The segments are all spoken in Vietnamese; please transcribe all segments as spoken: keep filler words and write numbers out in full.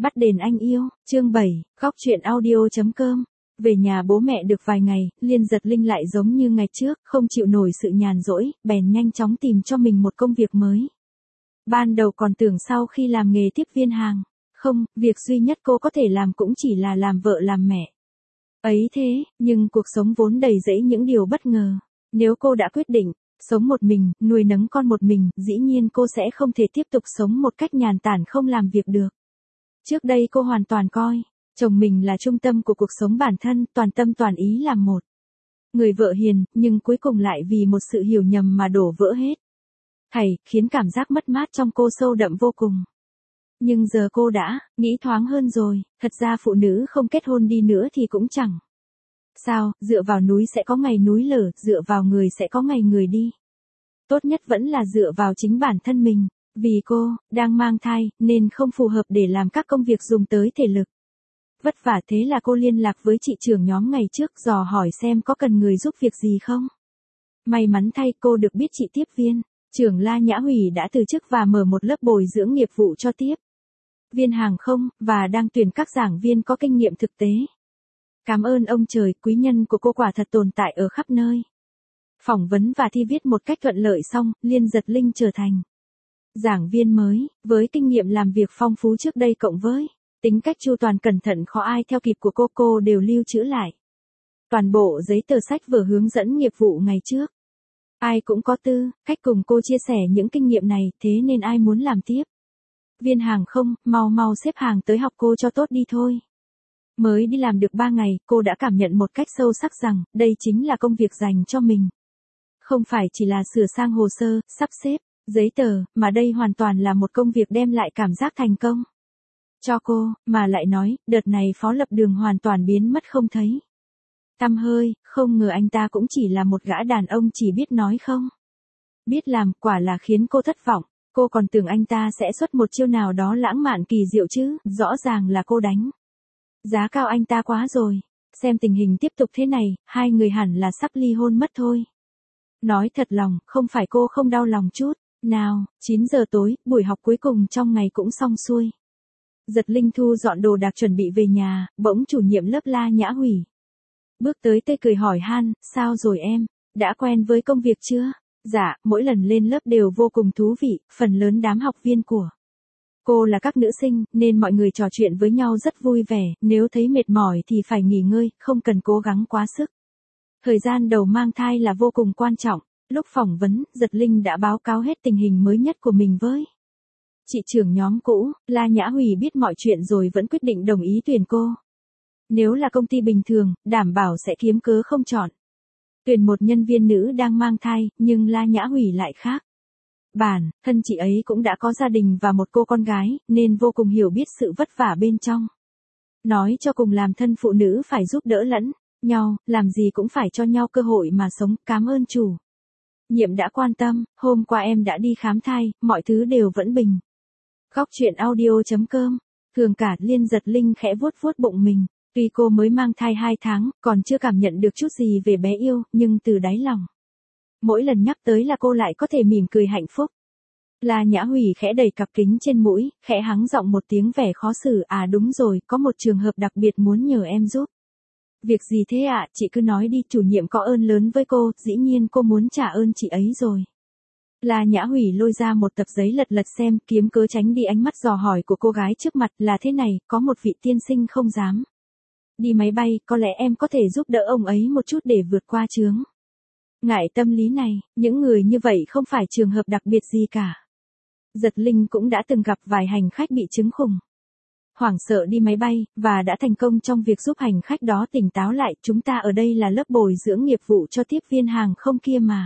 Bắt đền anh yêu, chương bảy, góc truyện audio chấm com. Về nhà bố mẹ được vài ngày, Liên Giật Linh lại giống như ngày trước, không chịu nổi sự nhàn rỗi, bèn nhanh chóng tìm cho mình một công việc mới. Ban đầu còn tưởng sau khi làm nghề tiếp viên hàng, không, việc duy nhất cô có thể làm cũng chỉ là làm vợ làm mẹ. Ấy thế, nhưng cuộc sống vốn đầy rẫy những điều bất ngờ. Nếu cô đã quyết định sống một mình, nuôi nấng con một mình, dĩ nhiên cô sẽ không thể tiếp tục sống một cách nhàn tản không làm việc được. Trước đây cô hoàn toàn coi chồng mình là trung tâm của cuộc sống bản thân, toàn tâm toàn ý làm một người vợ hiền, nhưng cuối cùng lại vì một sự hiểu nhầm mà đổ vỡ hết thảy, khiến cảm giác mất mát trong cô sâu đậm vô cùng. Nhưng giờ cô đã nghĩ thoáng hơn rồi, thật ra phụ nữ không kết hôn đi nữa thì cũng chẳng sao, dựa vào núi sẽ có ngày núi lở, dựa vào người sẽ có ngày người đi. Tốt nhất vẫn là dựa vào chính bản thân mình. Vì cô đang mang thai nên không phù hợp để làm các công việc dùng tới thể lực vất vả, thế là cô liên lạc với chị trưởng nhóm ngày trước dò hỏi xem có cần người giúp việc gì không. May mắn thay cô được biết chị tiếp viên trưởng La Nhã Hủy đã từ chức và mở một lớp bồi dưỡng nghiệp vụ cho tiếp viên hàng không, và đang tuyển các giảng viên có kinh nghiệm thực tế. Cảm ơn ông trời, quý nhân của cô quả thật tồn tại ở khắp nơi. Phỏng vấn và thi viết một cách thuận lợi xong, Liên Giật Linh trở thành giảng viên mới, với kinh nghiệm làm việc phong phú trước đây cộng với tính cách chu toàn cẩn thận khó ai theo kịp của cô, cô đều lưu trữ lại toàn bộ giấy tờ sách vở hướng dẫn nghiệp vụ ngày trước. Ai cũng có tư cách cùng cô chia sẻ những kinh nghiệm này, thế nên ai muốn làm tiếp viên hàng không, mau mau xếp hàng tới học cô cho tốt đi thôi. Mới đi làm được ba ngày, cô đã cảm nhận một cách sâu sắc rằng, đây chính là công việc dành cho mình. Không phải chỉ là sửa sang hồ sơ, sắp xếp giấy tờ, mà đây hoàn toàn là một công việc đem lại cảm giác thành công cho cô, mà lại nói, đợt này Phó Lập Đường hoàn toàn biến mất không thấy tăm hơi, không ngờ anh ta cũng chỉ là một gã đàn ông chỉ biết nói không biết làm, quả là khiến cô thất vọng. Cô còn tưởng anh ta sẽ xuất một chiêu nào đó lãng mạn kỳ diệu chứ, rõ ràng là cô đánh giá cao anh ta quá rồi. Xem tình hình tiếp tục thế này, hai người hẳn là sắp ly hôn mất thôi. Nói thật lòng, không phải cô không đau lòng chút nào. Chín giờ tối, buổi học cuối cùng trong ngày cũng xong xuôi. Giật Linh thu dọn đồ đạc chuẩn bị về nhà, bỗng chủ nhiệm lớp La Nhã Hủy bước tới tê cười hỏi han, sao rồi em, đã quen với công việc chưa? Dạ, mỗi lần lên lớp đều vô cùng thú vị, phần lớn đám học viên của cô là các nữ sinh, nên mọi người trò chuyện với nhau rất vui vẻ, nếu thấy mệt mỏi thì phải nghỉ ngơi, không cần cố gắng quá sức. Thời gian đầu mang thai là vô cùng quan trọng. Lúc phỏng vấn, Giật Linh đã báo cáo hết tình hình mới nhất của mình với chị trưởng nhóm cũ. La Nhã Hủy biết mọi chuyện rồi vẫn quyết định đồng ý tuyển cô. Nếu là công ty bình thường, đảm bảo sẽ kiếm cớ không chọn tuyển một nhân viên nữ đang mang thai, nhưng La Nhã Hủy lại khác. Bản thân chị ấy cũng đã có gia đình và một cô con gái, nên vô cùng hiểu biết sự vất vả bên trong. Nói cho cùng, làm thân phụ nữ phải giúp đỡ lẫn nhau, làm gì cũng phải cho nhau cơ hội mà sống. Cảm ơn chủ nhiệm đã quan tâm, hôm qua em đã đi khám thai, mọi thứ đều vẫn bình. Góc truyện audio chấm com. Thường cả, Liên Giật Linh khẽ vuốt vuốt bụng mình. Tuy cô mới mang thai hai tháng, còn chưa cảm nhận được chút gì về bé yêu, nhưng từ đáy lòng, mỗi lần nhắc tới là cô lại có thể mỉm cười hạnh phúc. La Nhã Hủy khẽ đẩy cặp kính trên mũi, khẽ hắng giọng một tiếng vẻ khó xử, à đúng rồi, có một trường hợp đặc biệt muốn nhờ em giúp. Việc gì thế ạ, à? Chị cứ nói đi, chủ nhiệm có ơn lớn với cô, dĩ nhiên cô muốn trả ơn chị ấy rồi. La Nhã Hủy lôi ra một tập giấy lật lật xem, kiếm cớ tránh đi ánh mắt dò hỏi của cô gái trước mặt. Là thế này, có một vị tiên sinh không dám đi máy bay, có lẽ em có thể giúp đỡ ông ấy một chút để vượt qua chướng ngại tâm lý này. Những người như vậy không phải trường hợp đặc biệt gì cả. Giật Linh cũng đã từng gặp vài hành khách bị chứng khủng hoảng sợ đi máy bay, và đã thành công trong việc giúp hành khách đó tỉnh táo lại. Chúng ta ở đây là lớp bồi dưỡng nghiệp vụ cho tiếp viên hàng không kia mà.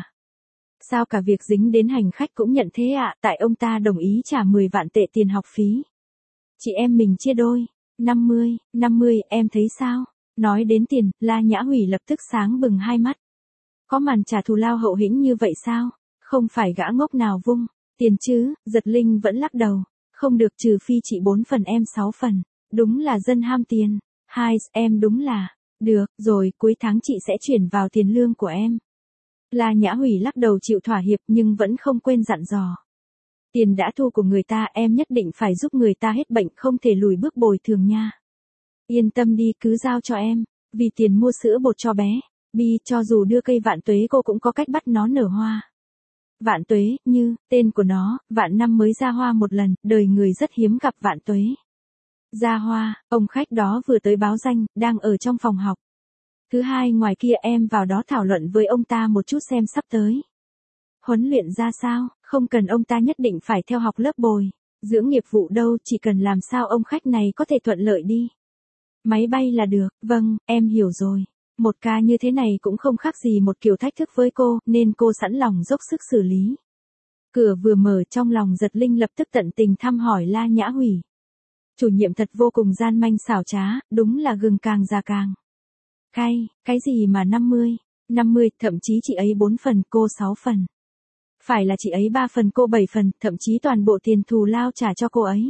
Sao cả việc dính đến hành khách cũng nhận thế ạ, à? Tại ông ta đồng ý trả mười vạn tệ tiền học phí. Chị em mình chia đôi. năm mươi, năm mươi, em thấy sao? Nói đến tiền, La Nhã Hủy lập tức sáng bừng hai mắt. Có màn trả thù lao hậu hĩnh như vậy sao? Không phải gã ngốc nào vung tiền chứ? Giật Linh vẫn lắc đầu. Không được, trừ phi chị bốn phần em sáu phần. Đúng là dân ham tiền. Hai, em đúng là. Được, rồi, cuối tháng chị sẽ chuyển vào tiền lương của em. La Nhã Hủy lắc đầu chịu thỏa hiệp, nhưng vẫn không quên dặn dò Tiền đã thu của người ta, em nhất định phải giúp người ta hết bệnh, không thể lùi bước bồi thường nha. Yên tâm đi, cứ giao cho em. Vì tiền mua sữa bột cho bé, Bi cho dù đưa cây vạn tuế cô cũng có cách bắt nó nở hoa. Vạn tuế, như, tên của nó, vạn năm mới ra hoa một lần, đời người rất hiếm gặp vạn tuế. Ra hoa, ông khách đó vừa tới báo danh, đang ở trong phòng học. Thứ hai ngoài kia em vào đó thảo luận với ông ta một chút xem sắp tới. Huấn luyện ra sao, không cần ông ta nhất định phải theo học lớp bồi, dưỡng nghiệp vụ đâu, chỉ cần làm sao ông khách này có thể thuận lợi đi. Máy bay là được, vâng, em hiểu rồi. Một ca như thế này cũng không khác gì một kiểu thách thức với cô, nên cô sẵn lòng dốc sức xử lý. Cửa vừa mở trong lòng Giật Linh lập tức tận tình thăm hỏi La Nhã Hủy. Chủ nhiệm thật vô cùng gian manh xảo trá, đúng là gừng càng già càng cay, cái gì mà năm mươi, năm mươi, thậm chí chị ấy bốn phần, cô sáu phần. Phải là chị ấy ba phần cô bảy phần, thậm chí toàn bộ tiền thù lao trả cho cô ấy.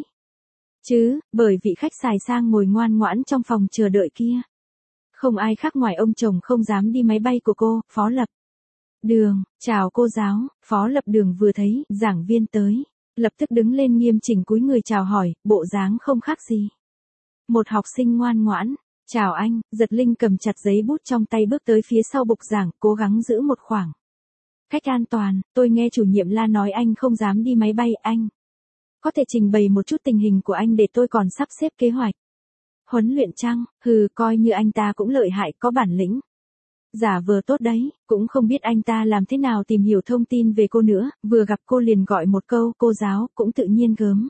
Chứ, bởi vị khách xài sang ngồi ngoan ngoãn trong phòng chờ đợi kia. Không ai khác ngoài ông chồng không dám đi máy bay của cô, Phó Lập Đường, chào cô giáo. Phó Lập Đường vừa thấy giảng viên tới, lập tức đứng lên nghiêm chỉnh cúi người chào hỏi, bộ dáng không khác gì một học sinh ngoan ngoãn. Chào anh. Giật Linh cầm chặt giấy bút trong tay bước tới phía sau bục giảng, cố gắng giữ một khoảng cách an toàn. Tôi nghe chủ nhiệm La nói anh không dám đi máy bay, anh có thể trình bày một chút tình hình của anh để tôi còn sắp xếp kế hoạch. Huấn luyện chăng? Hừ, coi như anh ta cũng lợi hại, có bản lĩnh. Giả vờ tốt đấy, cũng không biết anh ta làm thế nào tìm hiểu thông tin về cô nữa, vừa gặp cô liền gọi một câu, cô giáo, cũng tự nhiên gớm.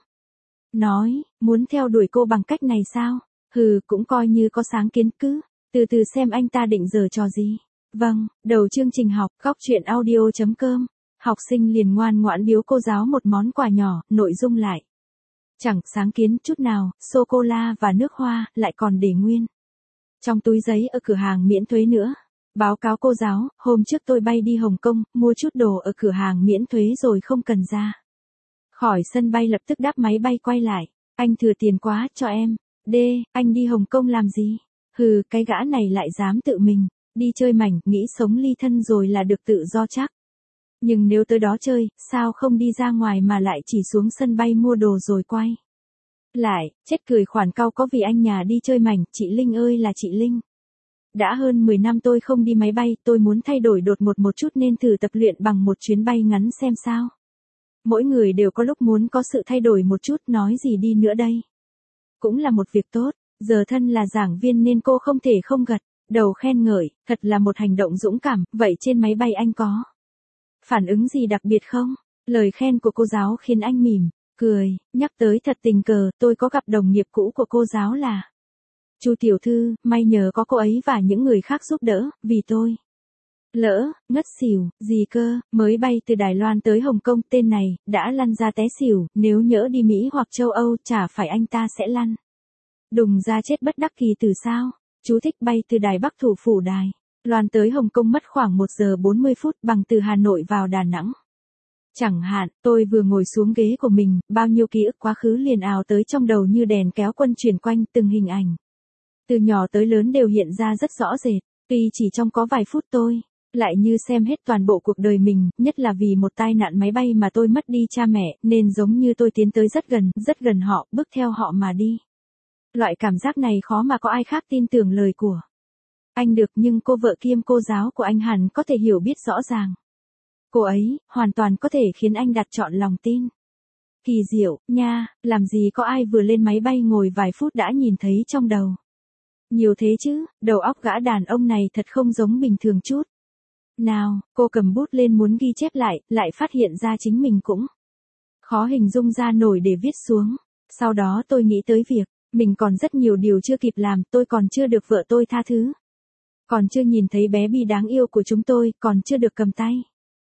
Nói, muốn theo đuổi cô bằng cách này sao? Hừ, cũng coi như có sáng kiến, cứ từ từ xem anh ta định giở trò gì. Vâng, đầu chương trình học, góc truyện audio chấm com. Học sinh liền ngoan ngoãn biếu cô giáo một món quà nhỏ, nội dung lại chẳng sáng kiến chút nào, sô-cô-la và nước hoa, lại còn để nguyên trong túi giấy ở cửa hàng miễn thuế nữa. Báo cáo cô giáo, hôm trước tôi bay đi Hồng Kông, mua chút đồ ở cửa hàng miễn thuế rồi không cần ra khỏi sân bay, lập tức đáp máy bay quay lại. Anh thừa tiền quá, cho em. D, anh đi Hồng Kông làm gì? Hừ, cái gã này lại dám tự mình đi chơi mảnh, nghĩ sống ly thân rồi là được tự do chắc. Nhưng nếu tới đó chơi, sao không đi ra ngoài mà lại chỉ xuống sân bay mua đồ rồi quay lại, chết cười khoản cau có vì anh nhà đi chơi mảnh. Chị Linh ơi là chị Linh. Đã hơn mười năm tôi không đi máy bay, tôi muốn thay đổi đột ngột một chút nên thử tập luyện bằng một chuyến bay ngắn xem sao. Mỗi người đều có lúc muốn có sự thay đổi một chút, nói gì đi nữa đây. Cũng là một việc tốt, giờ thân là giảng viên nên cô không thể không gật đầu khen ngợi, thật là một hành động dũng cảm. Vậy trên máy bay anh có phản ứng gì đặc biệt không? Lời khen của cô giáo khiến anh mỉm cười, nhắc tới thật tình cờ, tôi có gặp đồng nghiệp cũ của cô giáo là Chu tiểu thư, may nhờ có cô ấy và những người khác giúp đỡ, vì tôi lỡ ngất xỉu, gì cơ, mới bay từ Đài Loan tới Hồng Kông, tên này đã lăn ra té xỉu, nếu nhỡ đi Mỹ hoặc châu Âu, chả phải anh ta sẽ lăn đùng ra chết bất đắc kỳ từ sao? Chú thích bay từ Đài Bắc thủ phủ Đài Loan tới Hồng Kông mất khoảng một giờ bốn mươi phút, bằng từ Hà Nội vào Đà Nẵng. Chẳng hạn, tôi vừa ngồi xuống ghế của mình, bao nhiêu ký ức quá khứ liền ào tới trong đầu như đèn kéo quân chuyển quanh, từng hình ảnh từ nhỏ tới lớn đều hiện ra rất rõ rệt. Tuy chỉ trong có vài phút tôi lại như xem hết toàn bộ cuộc đời mình, nhất là vì một tai nạn máy bay mà tôi mất đi cha mẹ, nên giống như tôi tiến tới rất gần, rất gần họ, bước theo họ mà đi. Loại cảm giác này khó mà có ai khác tin tưởng lời của anh được, nhưng cô vợ kiêm cô giáo của anh hẳn có thể hiểu biết rõ ràng. Cô ấy, hoàn toàn có thể khiến anh đặt trọn lòng tin. Kỳ diệu, nha, làm gì có ai vừa lên máy bay ngồi vài phút đã nhìn thấy trong đầu nhiều thế chứ, đầu óc gã đàn ông này thật không giống bình thường chút nào. Cô cầm bút lên muốn ghi chép lại, lại phát hiện ra chính mình cũng khó hình dung ra nổi để viết xuống. Sau đó tôi nghĩ tới việc mình còn rất nhiều điều chưa kịp làm, tôi còn chưa được vợ tôi tha thứ, còn chưa nhìn thấy bé Bi đáng yêu của chúng tôi, còn chưa được cầm tay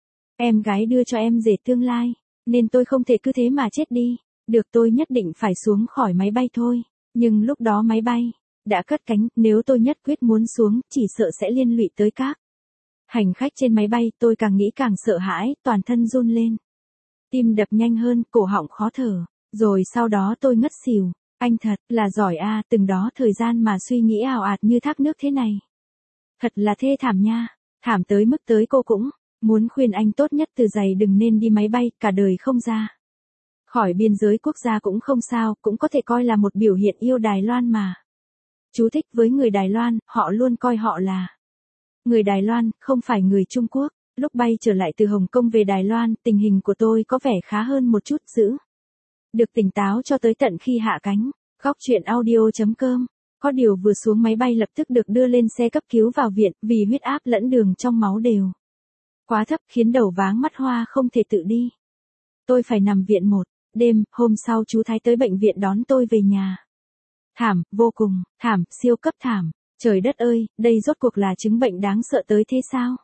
em gái đưa cho em rể tương lai, nên tôi không thể cứ thế mà chết đi được, tôi nhất định phải xuống khỏi máy bay thôi. Nhưng lúc đó máy bay đã cất cánh, nếu tôi nhất quyết muốn xuống, chỉ sợ sẽ liên lụy tới các hành khách trên máy bay. Tôi càng nghĩ càng sợ hãi, toàn thân run lên, tim đập nhanh hơn, cổ họng khó thở, rồi sau đó tôi ngất xỉu. Anh thật là giỏi a, từng đó thời gian mà suy nghĩ ào ạt như thác nước thế này. Thật là thê thảm nha, thảm tới mức tới cô cũng muốn khuyên anh tốt nhất từ giày đừng nên đi máy bay, cả đời không ra Khỏi biên giới quốc gia cũng không sao, cũng có thể coi là một biểu hiện yêu Đài Loan mà. Chú thích với người Đài Loan, họ luôn coi họ là người Đài Loan, không phải người Trung Quốc. Lúc bay trở lại từ Hồng Kông về Đài Loan, tình hình của tôi có vẻ khá hơn một chút giữ. Được tỉnh táo cho tới tận khi hạ cánh. Góc chuyện audio chấm com. Có điều vừa xuống máy bay lập tức được đưa lên xe cấp cứu vào viện vì huyết áp lẫn đường trong máu đều quá thấp khiến đầu váng mắt hoa không thể tự đi. Tôi phải nằm viện một đêm, hôm sau chú Thái tới bệnh viện đón tôi về nhà. Thảm, vô cùng, thảm, siêu cấp thảm. Trời đất ơi, đây rốt cuộc là chứng bệnh đáng sợ tới thế sao?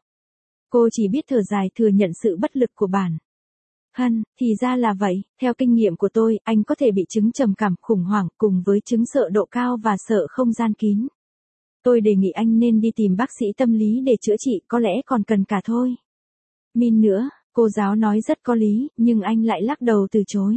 Cô chỉ biết thở dài thừa nhận sự bất lực của bản thân, thì ra là vậy, theo kinh nghiệm của tôi, anh có thể bị chứng trầm cảm, khủng hoảng, cùng với chứng sợ độ cao và sợ không gian kín. Tôi đề nghị anh nên đi tìm bác sĩ tâm lý để chữa trị, có lẽ còn cần cả thôi. Min nữa, cô giáo nói rất có lý, nhưng anh lại lắc đầu từ chối.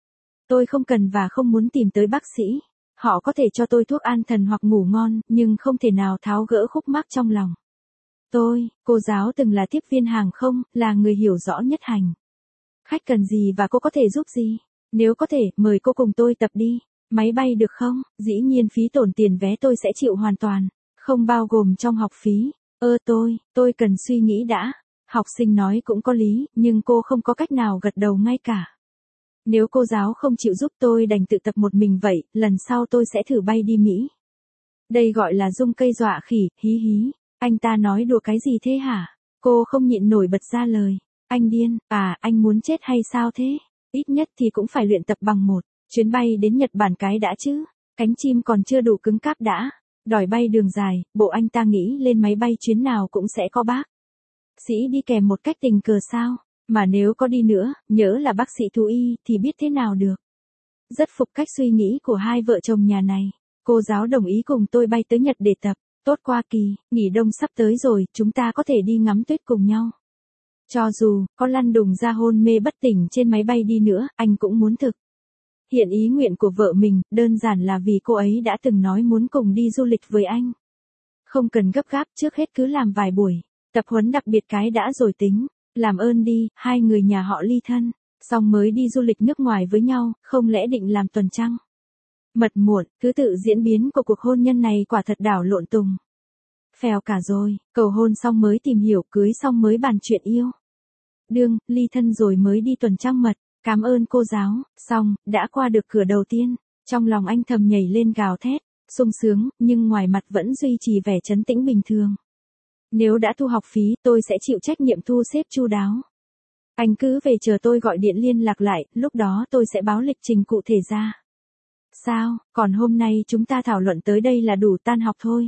Tôi không cần và không muốn tìm tới bác sĩ. Họ có thể cho tôi thuốc an thần hoặc ngủ ngon, nhưng không thể nào tháo gỡ khúc mắc trong lòng. Tôi, cô giáo từng là tiếp viên hàng không, là người hiểu rõ nhất hành khách cần gì và cô có thể giúp gì. Nếu có thể, mời cô cùng tôi tập đi. Máy bay được không? Dĩ nhiên phí tổn tiền vé tôi sẽ chịu hoàn toàn, không bao gồm trong học phí. Ơ tôi, tôi cần suy nghĩ đã. Học sinh nói cũng có lý, nhưng cô không có cách nào gật đầu ngay cả. Nếu cô giáo không chịu giúp tôi đành tự tập một mình vậy, lần sau tôi sẽ thử bay đi Mỹ. Đây gọi là dung cây dọa khỉ, hí hí. Anh ta nói đùa cái gì thế hả? Cô không nhịn nổi bật ra lời. Anh điên, à, anh muốn chết hay sao thế? Ít nhất thì cũng phải luyện tập bằng một chuyến bay đến Nhật Bản cái đã chứ. Cánh chim còn chưa đủ cứng cáp đã. Đòi bay đường dài, bộ anh ta nghĩ lên máy bay chuyến nào cũng sẽ có bác sĩ đi kèm một cách tình cờ sao? Mà nếu có đi nữa, nhớ là bác sĩ thú y, thì biết thế nào được. Rất phục cách suy nghĩ của hai vợ chồng nhà này. Cô giáo đồng ý cùng tôi bay tới Nhật để tập. Tốt qua kỳ, nghỉ đông sắp tới rồi, chúng ta có thể đi ngắm tuyết cùng nhau. Cho dù, có lăn đùng ra hôn mê bất tỉnh trên máy bay đi nữa, anh cũng muốn thực hiện ý nguyện của vợ mình, đơn giản là vì cô ấy đã từng nói muốn cùng đi du lịch với anh. Không cần gấp gáp, trước hết cứ làm vài buổi tập huấn đặc biệt cái đã rồi tính. Làm ơn đi, hai người nhà họ ly thân, xong mới đi du lịch nước ngoài với nhau, không lẽ định làm tuần trăng mật muộn. Thứ tự diễn biến của cuộc hôn nhân này quả thật đảo lộn tùng phèo cả rồi. Cầu hôn xong mới tìm hiểu, cưới xong mới bàn chuyện yêu đương, ly thân rồi mới đi tuần trăng mật. Cảm ơn cô giáo. Xong, đã qua được cửa đầu tiên. Trong lòng anh thầm nhảy lên gào thét sung sướng, nhưng ngoài mặt vẫn duy trì vẻ trấn tĩnh bình thường. Nếu đã thu học phí, tôi sẽ chịu trách nhiệm thu xếp chu đáo. Anh cứ về chờ tôi gọi điện liên lạc lại, lúc đó tôi sẽ báo lịch trình cụ thể ra. Sao, còn hôm nay chúng ta thảo luận tới đây là đủ, tan học thôi.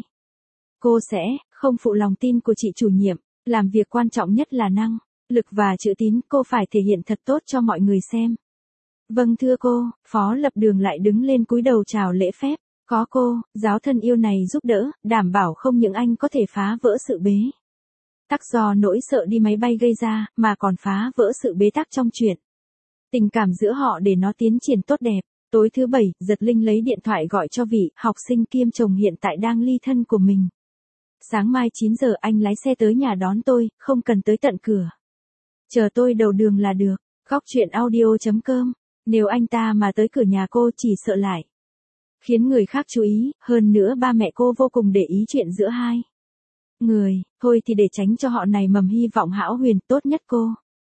Cô sẽ không phụ lòng tin của chị chủ nhiệm, làm việc quan trọng nhất là năng lực và chữ tín, cô phải thể hiện thật tốt cho mọi người xem. Vâng thưa cô. Phó Lập Đường lại đứng lên cúi đầu chào lễ phép. Có cô, giáo thân yêu này giúp đỡ, đảm bảo không những anh có thể phá vỡ sự bế tắc do nỗi sợ đi máy bay gây ra, mà còn phá vỡ sự bế tắc trong chuyện tình cảm giữa họ để nó tiến triển tốt đẹp. Tối thứ bảy, Giật Linh lấy điện thoại gọi cho vị học sinh kiêm chồng hiện tại đang ly thân của mình. Sáng mai chín giờ anh lái xe tới nhà đón tôi, không cần tới tận cửa. Chờ tôi đầu đường là được. Góc chuyện audio chấm com. Nếu anh ta mà tới cửa nhà cô chỉ sợ lại khiến người khác chú ý, hơn nữa ba mẹ cô vô cùng để ý chuyện giữa hai người. Thôi thì để tránh cho họ nảy mầm hy vọng hão huyền, tốt nhất cô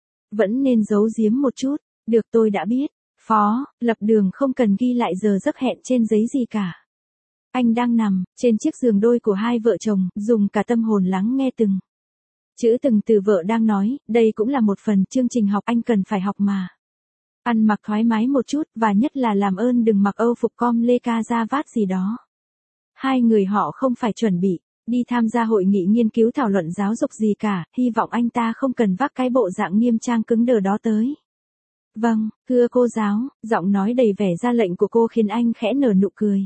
vẫn nên giấu giếm một chút. Được, tôi đã biết. Phó Lập Đường không cần ghi lại giờ giấc hẹn trên giấy gì cả. Anh đang nằm trên chiếc giường đôi của hai vợ chồng, dùng cả tâm hồn lắng nghe từng chữ từng từ vợ đang nói. Đây cũng là một phần chương trình học anh cần phải học mà. Ăn mặc thoải mái một chút, và nhất là làm ơn đừng mặc âu phục com lê ca da vát gì đó. Hai người họ không phải chuẩn bị đi tham gia hội nghị nghiên cứu thảo luận giáo dục gì cả, hy vọng anh ta không cần vác cái bộ dạng nghiêm trang cứng đờ đó tới. Vâng, thưa cô giáo. Giọng nói đầy vẻ ra lệnh của cô khiến anh khẽ nở nụ cười.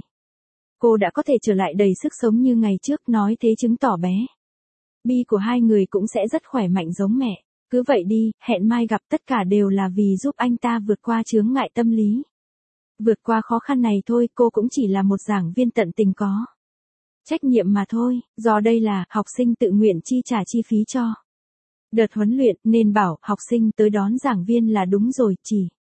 Cô đã có thể trở lại đầy sức sống như ngày trước, nói thế chứng tỏ bé Bi của hai người cũng sẽ rất khỏe mạnh giống mẹ. Cứ vậy đi, hẹn mai gặp, tất cả đều là vì giúp anh ta vượt qua chướng ngại tâm lý. Vượt qua khó khăn này thôi, cô cũng chỉ là một giảng viên tận tình có trách nhiệm mà thôi, do đây là học sinh tự nguyện chi trả chi phí cho đợt huấn luyện, nên bảo học sinh tới đón giảng viên là đúng rồi, chỉ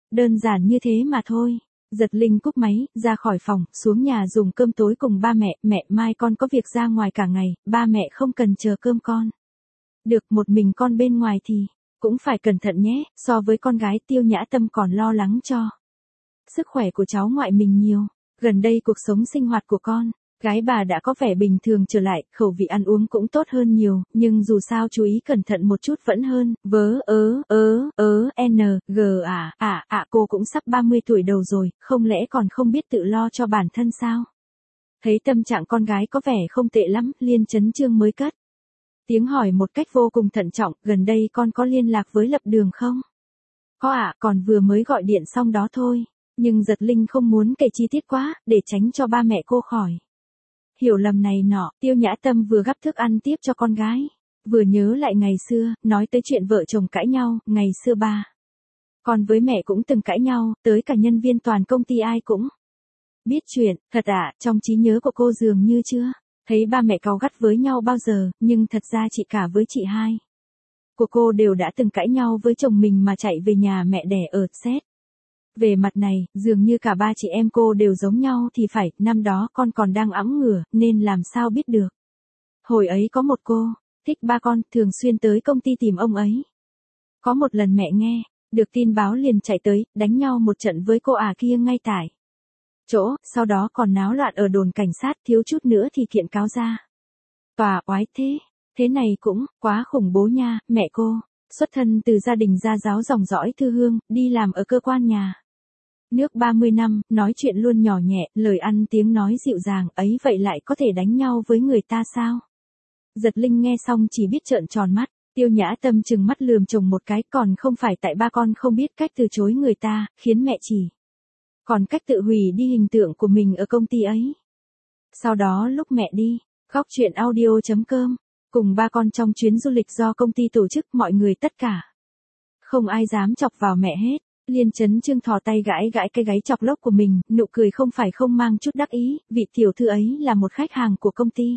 Đơn giản như thế mà thôi. Giật Linh cúp máy, ra khỏi phòng, xuống nhà dùng cơm tối cùng ba mẹ, mẹ mai con có việc ra ngoài cả ngày, ba mẹ không cần chờ cơm con. Được, một mình con bên ngoài thì, cũng phải cẩn thận nhé, so với con gái Tiêu Nhã Tâm còn lo lắng cho sức khỏe của cháu ngoại mình nhiều. Gần đây cuộc sống sinh hoạt của con gái bà đã có vẻ bình thường trở lại, khẩu vị ăn uống cũng tốt hơn nhiều, nhưng dù sao chú ý cẩn thận một chút vẫn hơn. Vớ ớ ớ ớ n g à à à cô cũng sắp ba mươi tuổi đầu rồi, không lẽ còn không biết tự lo cho bản thân sao? Thấy tâm trạng con gái có vẻ không tệ lắm, Liên Chấn Chương mới cất tiếng hỏi một cách vô cùng thận trọng, gần đây con có liên lạc với Lập Đường không? Có ạ, à, còn vừa mới gọi điện xong đó thôi. Nhưng Giật Linh không muốn kể chi tiết quá, để tránh cho ba mẹ cô khỏi hiểu lầm này nọ. Tiêu Nhã Tâm vừa gắp thức ăn tiếp cho con gái, vừa nhớ lại ngày xưa, nói tới chuyện vợ chồng cãi nhau, ngày xưa ba con với mẹ cũng từng cãi nhau, tới cả nhân viên toàn công ty ai cũng biết chuyện. Thật ạ, à, trong trí nhớ của cô dường như chưa thấy ba mẹ cáu gắt với nhau bao giờ, nhưng thật ra chị cả với chị hai của cô đều đã từng cãi nhau với chồng mình mà chạy về nhà mẹ đẻ ở xét. Về mặt này, dường như cả ba chị em cô đều giống nhau thì phải, năm đó con còn đang ẵm ngửa, nên làm sao biết được. Hồi ấy có một cô, thích ba con, thường xuyên tới công ty tìm ông ấy. Có một lần mẹ nghe được tin báo liền chạy tới, đánh nhau một trận với cô à kia ngay tại chỗ, sau đó còn náo loạn ở đồn cảnh sát, thiếu chút nữa thì kiện cáo ra tòa. Oái thế, thế này cũng quá khủng bố nha. Mẹ cô xuất thân từ gia đình gia giáo dòng dõi thư hương, đi làm ở cơ quan nhà nước ba mươi năm, nói chuyện luôn nhỏ nhẹ, lời ăn tiếng nói dịu dàng, ấy vậy lại có thể đánh nhau với người ta sao? Giật Linh nghe xong chỉ biết trợn tròn mắt. Tiêu Nhã Tâm trừng mắt lườm chồng một cái, còn không phải tại ba con không biết cách từ chối người ta, khiến mẹ chỉ còn cách tự hủy đi hình tượng của mình ở công ty ấy. Sau đó lúc mẹ đi, góc chuyện audio chấm com, cùng ba con trong chuyến du lịch do công ty tổ chức, mọi người tất cả không ai dám chọc vào mẹ hết. Liên Chấn Chương thò tay gãi gãi cái gáy chọc lốc của mình, nụ cười không phải không mang chút đắc ý, vị tiểu thư ấy là một khách hàng của công ty.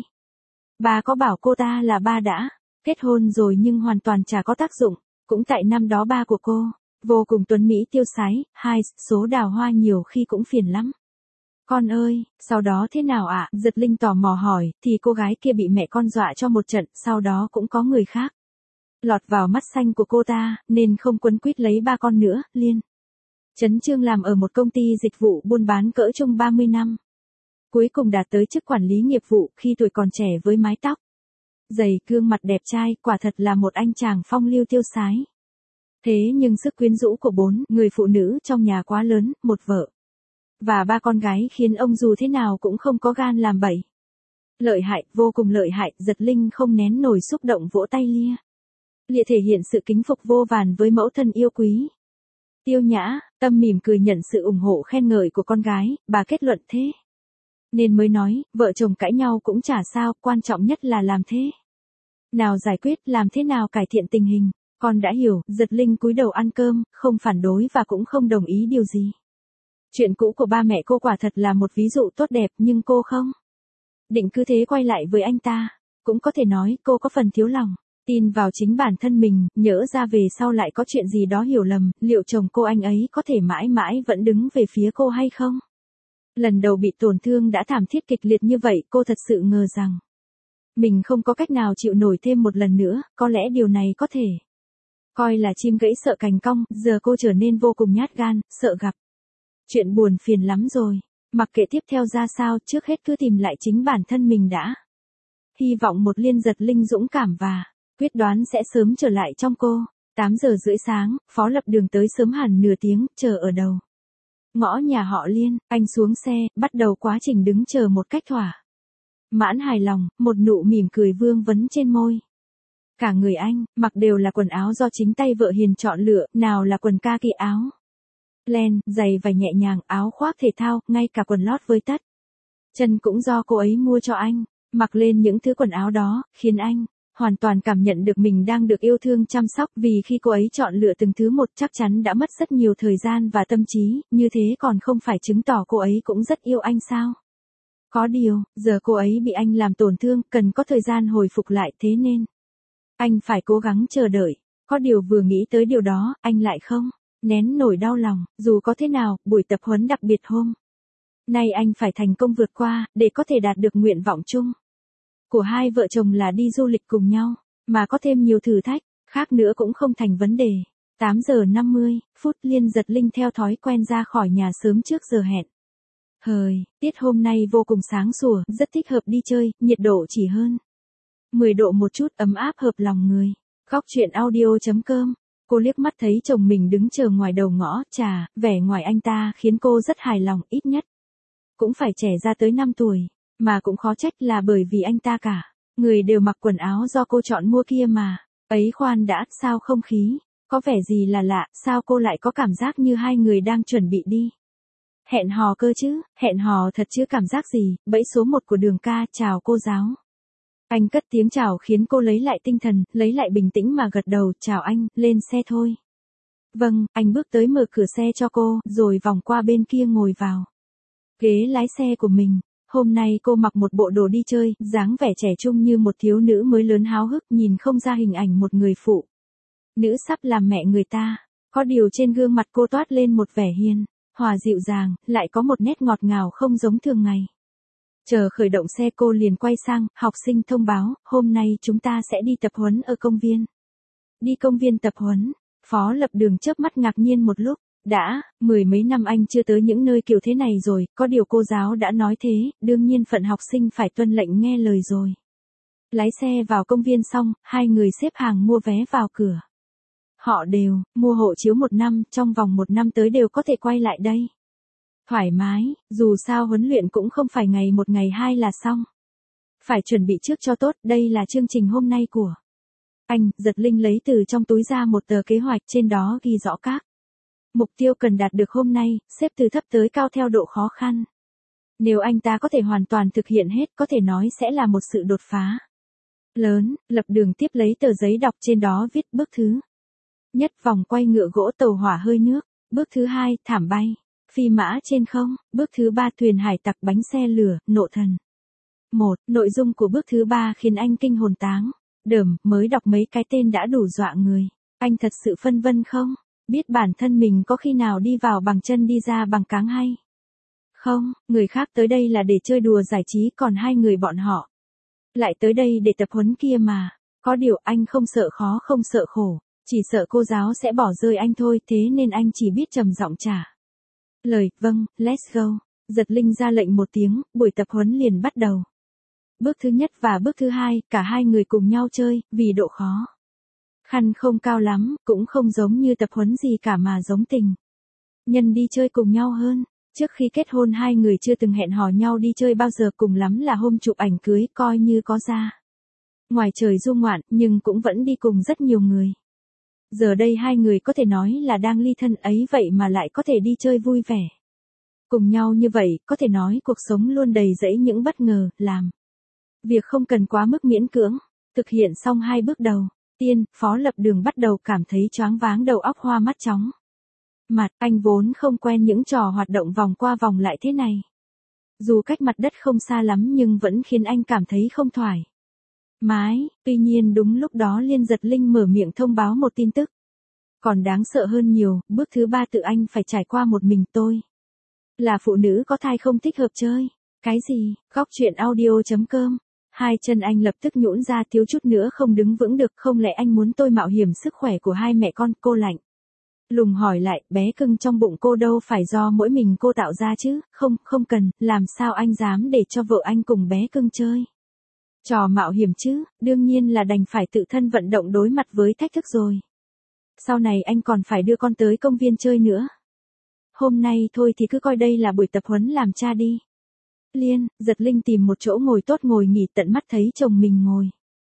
Bà có bảo cô ta là ba đã kết hôn rồi nhưng hoàn toàn chả có tác dụng, cũng tại năm đó ba của cô vô cùng tuấn mỹ tiêu sái, hai số đào hoa nhiều khi cũng phiền lắm. Con ơi, sau đó thế nào ạ? À? Giật Linh tò mò hỏi, thì cô gái kia bị mẹ con dọa cho một trận, sau đó cũng có người khác lọt vào mắt xanh của cô ta, nên không quấn quýt lấy ba con nữa. Liên Chấn Chương làm ở một công ty dịch vụ buôn bán cỡ trung ba mươi năm. Cuối cùng đạt tới chức quản lý nghiệp vụ khi tuổi còn trẻ với mái tóc dày, gương mặt đẹp trai, quả thật là một anh chàng phong lưu tiêu sái. Thế nhưng sức quyến rũ của bốn người phụ nữ trong nhà quá lớn, một vợ và ba con gái khiến ông dù thế nào cũng không có gan làm bậy. Lợi hại, vô cùng lợi hại. Giật Linh không nén nổi xúc động vỗ tay lia lịa thể hiện sự kính phục vô vàn với mẫu thân yêu quý. Tiêu Nhã Tâm mỉm cười nhận sự ủng hộ khen ngợi của con gái, bà kết luận thế nên mới nói, vợ chồng cãi nhau cũng chả sao, quan trọng nhất là làm thế nào giải quyết, làm thế nào cải thiện tình hình. Con đã hiểu. Giật Linh cúi đầu ăn cơm, không phản đối và cũng không đồng ý điều gì. Chuyện cũ của ba mẹ cô quả thật là một ví dụ tốt đẹp, nhưng cô không định cứ thế quay lại với anh ta. Cũng có thể nói cô có phần thiếu lòng tin vào chính bản thân mình, nhỡ ra về sau lại có chuyện gì đó hiểu lầm, liệu chồng cô anh ấy có thể mãi mãi vẫn đứng về phía cô hay không? Lần đầu bị tổn thương đã thảm thiết kịch liệt như vậy, cô thật sự ngờ rằng mình không có cách nào chịu nổi thêm một lần nữa, có lẽ điều này có thể coi là chim gãy sợ cành cong, giờ cô trở nên vô cùng nhát gan, sợ gặp chuyện buồn phiền lắm rồi. Mặc kệ tiếp theo ra sao, trước hết cứ tìm lại chính bản thân mình đã. Hy vọng một Liên Giật Linh dũng cảm và quyết đoán sẽ sớm trở lại trong cô. tám giờ rưỡi sáng, Phó Lập Đường tới sớm hẳn nửa tiếng, chờ ở đầu ngõ nhà họ Liên. Anh xuống xe, bắt đầu quá trình đứng chờ một cách thỏa mãn hài lòng, một nụ mỉm cười vương vấn trên môi. Cả người anh mặc đều là quần áo do chính tay vợ Hiền chọn lựa, nào là quần kaki áo len, giày vải nhẹ nhàng, áo khoác thể thao, ngay cả quần lót với tất chân cũng do cô ấy mua cho anh. Mặc lên những thứ quần áo đó, khiến anh hoàn toàn cảm nhận được mình đang được yêu thương chăm sóc, vì khi cô ấy chọn lựa từng thứ một chắc chắn đã mất rất nhiều thời gian và tâm trí, như thế còn không phải chứng tỏ cô ấy cũng rất yêu anh sao? Có điều, giờ cô ấy bị anh làm tổn thương, cần có thời gian hồi phục lại, thế nên anh phải cố gắng chờ đợi. Có điều vừa nghĩ tới điều đó, anh lại không Nén nổi đau lòng, dù có thế nào, buổi tập huấn đặc biệt hôm nay anh phải thành công vượt qua, để có thể đạt được nguyện vọng chung của hai vợ chồng là đi du lịch cùng nhau, mà có thêm nhiều thử thách, khác nữa cũng không thành vấn đề. tám giờ năm mươi phút Liên Giật Linh theo thói quen ra khỏi nhà sớm trước giờ hẹn. Hời, tiết hôm nay vô cùng sáng sủa, rất thích hợp đi chơi, nhiệt độ chỉ hơn mười độ một chút, ấm áp hợp lòng người. Góc chuyện audio chấm com. Cô liếc mắt thấy chồng mình đứng chờ ngoài đầu ngõ, chà, vẻ ngoài anh ta khiến cô rất hài lòng, ít nhất cũng phải trẻ ra tới năm tuổi, mà cũng khó trách là bởi vì anh ta cả người đều mặc quần áo do cô chọn mua kia mà. Ấy khoan đã, sao không khí có vẻ gì là lạ, sao cô lại có cảm giác như hai người đang chuẩn bị đi hẹn hò cơ chứ? Hẹn hò thật chứ, cảm giác gì? Bẫy số một của Đường ca, chào cô giáo. Anh cất tiếng chào khiến cô lấy lại tinh thần, lấy lại bình tĩnh mà gật đầu, chào anh, lên xe thôi. Vâng, anh bước tới mở cửa xe cho cô, rồi vòng qua bên kia ngồi vào ghế lái xe của mình. Hôm nay cô mặc một bộ đồ đi chơi, dáng vẻ trẻ trung như một thiếu nữ mới lớn háo hức, nhìn không ra hình ảnh một người phụ nữ sắp làm mẹ người ta. Có điều trên gương mặt cô toát lên một vẻ hiền hòa dịu dàng, lại có một nét ngọt ngào không giống thường ngày. Chờ khởi động xe cô liền quay sang, học sinh thông báo, hôm nay chúng ta sẽ đi tập huấn ở công viên. Đi công viên tập huấn, Phó Lập Đường chớp mắt ngạc nhiên một lúc, đã, mười mấy năm anh chưa tới những nơi kiểu thế này rồi, có điều cô giáo đã nói thế, đương nhiên phận học sinh phải tuân lệnh nghe lời rồi. Lái xe vào công viên xong, hai người xếp hàng mua vé vào cửa. Họ đều mua hộ chiếu một năm, trong vòng một năm tới đều có thể quay lại đây. Thoải mái, dù sao huấn luyện cũng không phải ngày một ngày hai là xong. Phải chuẩn bị trước cho tốt, đây là chương trình hôm nay của anh. Giật Linh lấy từ trong túi ra một tờ kế hoạch, trên đó ghi rõ các mục tiêu cần đạt được hôm nay, xếp từ thấp tới cao theo độ khó khăn. Nếu anh ta có thể hoàn toàn thực hiện hết, có thể nói sẽ là một sự đột phá lớn. Lập Đường tiếp lấy tờ giấy đọc, trên đó viết bước thứ nhất, vòng quay ngựa gỗ tàu hỏa hơi nước. Bước thứ hai, thảm bay phi mã trên không. Bước thứ ba, thuyền hải tặc bánh xe lửa, nộ thần. Một, nội dung của bước thứ ba khiến anh kinh hồn táng đờm, mới đọc mấy cái tên đã đủ dọa người. Anh thật sự phân vân không biết bản thân mình có khi nào đi vào bằng chân đi ra bằng cáng hay không. Người khác tới đây là để chơi đùa giải trí, còn hai người bọn họ lại tới đây để tập huấn kia mà. Có điều anh không sợ khó không sợ khổ, chỉ sợ cô giáo sẽ bỏ rơi anh thôi, thế nên anh chỉ biết trầm giọng trả lời, vâng, let's go. Giật Linh ra lệnh một tiếng, buổi tập huấn liền bắt đầu. Bước thứ nhất và bước thứ hai, cả hai người cùng nhau chơi, vì độ khó khăn không cao lắm, cũng không giống như tập huấn gì cả mà giống tình nhân đi chơi cùng nhau hơn. Trước khi kết hôn hai người chưa từng hẹn hò nhau đi chơi bao giờ, cùng lắm là hôm chụp ảnh cưới, coi như có ra ngoài trời du ngoạn, nhưng cũng vẫn đi cùng rất nhiều người. Giờ đây hai người có thể nói là đang ly thân ấy, vậy mà lại có thể đi chơi vui vẻ cùng nhau như vậy, có thể nói cuộc sống luôn đầy rẫy những bất ngờ, làm việc không cần quá mức miễn cưỡng. Thực hiện xong hai bước đầu tiên, Phó Lập Đường bắt đầu cảm thấy choáng váng đầu óc, hoa mắt chóng mặt. Anh vốn không quen những trò hoạt động vòng qua vòng lại thế này. Dù cách mặt đất không xa lắm nhưng vẫn khiến anh cảm thấy không thoải mái. Tuy nhiên đúng lúc đó Liên Giật Linh mở miệng thông báo một tin tức còn đáng sợ hơn nhiều. Bước thứ ba tự anh phải trải qua một mình. Tôi là phụ nữ có thai, không thích hợp chơi. Cái gì? Góc chuyện audio chấm com. Hai chân anh lập tức nhũn ra, thiếu chút nữa không đứng vững được. Không lẽ anh muốn tôi mạo hiểm sức khỏe của hai mẹ con? Cô lạnh lùng hỏi lại, bé cưng trong bụng cô đâu phải do mỗi mình cô tạo ra chứ? Không, không cần, làm sao anh dám để cho vợ anh cùng bé cưng chơi trò mạo hiểm chứ? Đương nhiên là đành phải tự thân vận động đối mặt với thách thức rồi. Sau này anh còn phải đưa con tới công viên chơi nữa. Hôm nay thôi thì cứ coi đây là buổi tập huấn làm cha đi. Liên, Giật Linh tìm một chỗ ngồi tốt ngồi nghỉ, tận mắt thấy chồng mình ngồi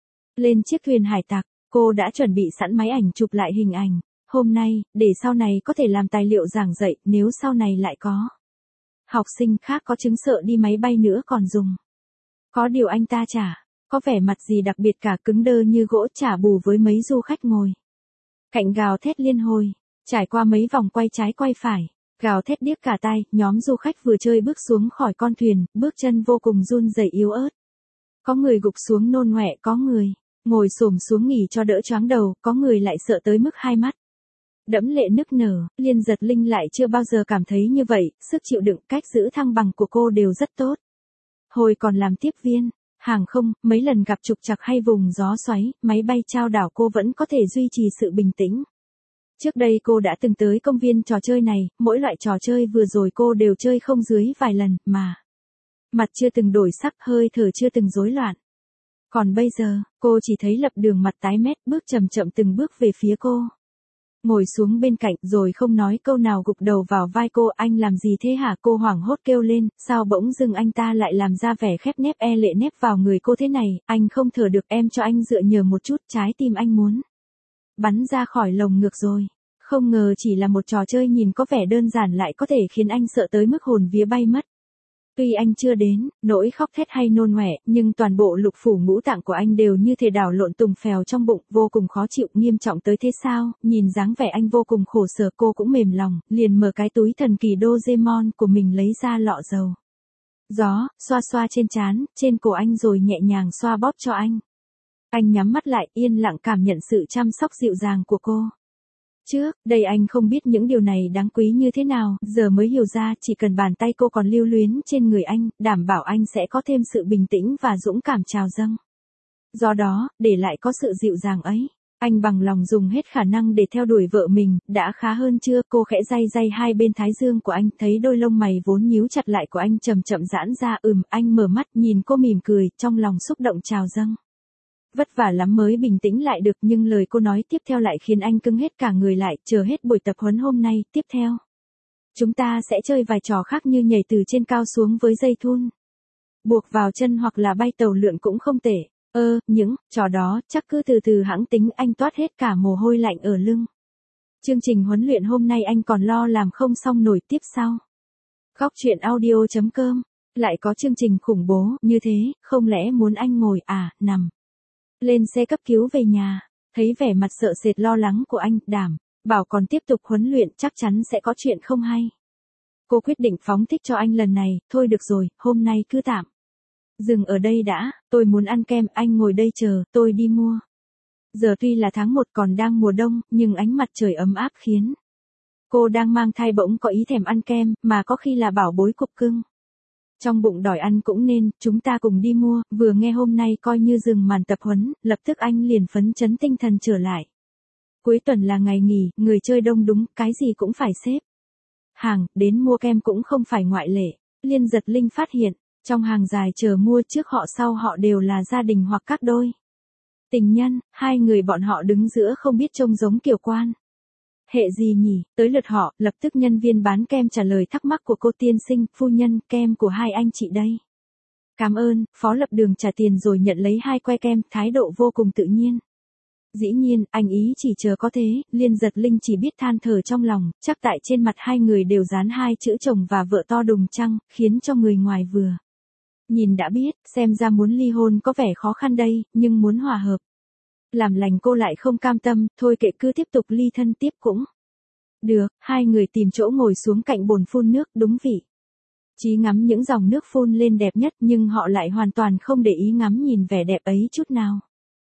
lên chiếc thuyền hải tặc. Cô đã chuẩn bị sẵn máy ảnh chụp lại hình ảnh hôm nay, để sau này có thể làm tài liệu giảng dạy, nếu sau này lại có học sinh khác có chứng sợ đi máy bay nữa còn dùng. Có điều anh ta chả có vẻ mặt gì đặc biệt cả, cứng đơ như gỗ, chả bù với mấy du khách ngồi cạnh gào thét liên hồi. Trải qua mấy vòng quay trái quay phải, gào thét điếc cả tai, nhóm du khách vừa chơi bước xuống khỏi con thuyền, bước chân vô cùng run rẩy yếu ớt. Có người gục xuống nôn ngoẹ, có người ngồi xổm xuống nghỉ cho đỡ choáng đầu, có người lại sợ tới mức hai mắt Đẫm lệ nức nở, Liên Giật Linh lại chưa bao giờ cảm thấy như vậy, sức chịu đựng, cách giữ thăng bằng của cô đều rất tốt. Hồi còn làm tiếp viên hàng không, mấy lần gặp trục trặc hay vùng gió xoáy, máy bay chao đảo cô vẫn có thể duy trì sự bình tĩnh. Trước đây cô đã từng tới công viên trò chơi này, mỗi loại trò chơi vừa rồi cô đều chơi không dưới vài lần, mà mặt chưa từng đổi sắc, hơi thở chưa từng rối loạn. Còn bây giờ, cô chỉ thấy Lập Đường mặt tái mét, bước chậm chậm từng bước về phía cô. Ngồi xuống bên cạnh rồi không nói câu nào gục đầu vào vai cô. Anh làm gì thế hả? Cô hoảng hốt kêu lên, sao bỗng dưng anh ta lại làm ra vẻ khép nép e lệ nép vào người cô thế này, anh không thở được, em cho anh dựa nhờ một chút, trái tim anh muốn bắn ra khỏi lồng ngực rồi. Không ngờ chỉ là một trò chơi nhìn có vẻ đơn giản lại có thể khiến anh sợ tới mức hồn vía bay mất. Tuy anh chưa đến nỗi khóc thét hay nôn ọe, nhưng toàn bộ lục phủ ngũ tạng của anh đều như thể đảo lộn tùng phèo trong bụng, vô cùng khó chịu. Nghiêm trọng tới thế sao? Nhìn dáng vẻ anh vô cùng khổ sở, cô cũng mềm lòng, liền mở cái túi thần kỳ Doraemon của mình lấy ra lọ dầu gió, xoa xoa trên trán, trên cổ anh rồi nhẹ nhàng xoa bóp cho anh. Anh nhắm mắt lại, yên lặng cảm nhận sự chăm sóc dịu dàng của cô. Trước đây anh không biết những điều này đáng quý như thế nào, giờ mới hiểu ra chỉ cần bàn tay cô còn lưu luyến trên người anh, đảm bảo anh sẽ có thêm sự bình tĩnh và dũng cảm trào dâng. Do đó, để lại có sự dịu dàng ấy, anh bằng lòng dùng hết khả năng để theo đuổi vợ mình. Đã khá hơn chưa? Cô khẽ day day hai bên thái dương của anh, thấy đôi lông mày vốn nhíu chặt lại của anh chậm chậm giãn ra. Ừm, anh mở mắt nhìn cô mỉm cười, trong lòng xúc động trào dâng. Vất vả lắm mới bình tĩnh lại được, nhưng lời cô nói tiếp theo lại khiến anh cứng hết cả người lại. Chờ hết buổi tập huấn hôm nay, tiếp theo chúng ta sẽ chơi vài trò khác như nhảy từ trên cao xuống với dây thun, buộc vào chân hoặc là bay tàu lượn cũng không tệ. Ơ, những trò đó chắc cứ từ từ hãng tính. Anh toát hết cả mồ hôi lạnh ở lưng. Chương trình huấn luyện hôm nay anh còn lo làm không xong nổi. Tiếp sau Góc truyện audio chấm com lại có chương trình khủng bố như thế, không lẽ muốn anh ngồi à, nằm lên xe cấp cứu về nhà? Thấy vẻ mặt sợ sệt lo lắng của anh, đảm bảo còn tiếp tục huấn luyện chắc chắn sẽ có chuyện không hay. Cô quyết định phóng thích cho anh lần này. Thôi được rồi, hôm nay cứ tạm dừng ở đây đã, tôi muốn ăn kem, anh ngồi đây chờ, tôi đi mua. Giờ tuy là tháng một còn đang mùa đông, nhưng ánh mặt trời ấm áp khiến cô đang mang thai bỗng có ý thèm ăn kem, mà có khi là bảo bối cục cưng. Trong bụng đòi ăn cũng nên, chúng ta cùng đi mua. Vừa nghe hôm nay coi như dừng màn tập huấn, lập tức anh liền phấn chấn tinh thần trở lại. Cuối tuần là ngày nghỉ, người chơi đông đúng, cái gì cũng phải xếp hàng, đến mua kem cũng không phải ngoại lệ. Liên Giật Linh phát hiện, trong hàng dài chờ mua trước họ sau họ đều là gia đình hoặc các đôi tình nhân. Hai người bọn họ đứng giữa không biết trông giống kiểu quan hệ gì nhỉ? Tới lượt họ, lập tức nhân viên bán kem trả lời thắc mắc của cô. Tiên sinh, phu nhân, kem của hai anh chị đây. Cảm ơn. Phó Lập Đường trả tiền rồi nhận lấy hai que kem, thái độ vô cùng tự nhiên. Dĩ nhiên, anh ý chỉ chờ có thế. Liên Giật Linh chỉ biết than thở trong lòng, chắc tại trên mặt hai người đều dán hai chữ chồng và vợ to đùng chăng, khiến cho người ngoài vừa nhìn đã biết, xem ra muốn ly hôn có vẻ khó khăn đây, nhưng muốn hòa hợp làm lành cô lại không cam tâm. Thôi kệ, cứ tiếp tục ly thân tiếp cũng được. Hai người tìm chỗ ngồi xuống cạnh bồn phun nước, đúng vị trí ngắm những dòng nước phun lên đẹp nhất, nhưng họ lại hoàn toàn không để ý ngắm nhìn vẻ đẹp ấy chút nào.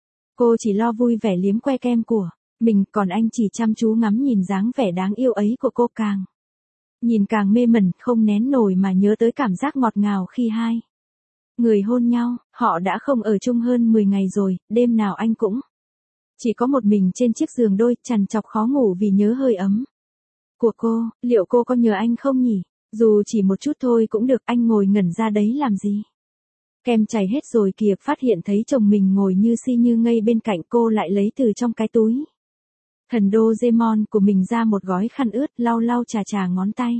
Cô chỉ lo vui vẻ liếm que kem của mình, còn anh chỉ chăm chú ngắm nhìn dáng vẻ đáng yêu ấy của cô, càng nhìn càng mê mẩn, không nén nổi mà nhớ tới cảm giác ngọt ngào khi hai người hôn nhau. Họ đã không ở chung hơn mười ngày rồi, đêm nào anh cũng chỉ có một mình trên chiếc giường đôi, trằn trọc khó ngủ vì nhớ hơi ấm của cô. Liệu cô có nhớ anh không nhỉ? Dù chỉ một chút thôi cũng được. Anh ngồi ngẩn ra đấy làm gì? Kem chảy hết rồi kìa. Phát hiện thấy chồng mình ngồi như si như ngây bên cạnh, cô lại lấy từ trong cái túi thần Doraemon của mình ra một gói khăn ướt, lau lau chà chà ngón tay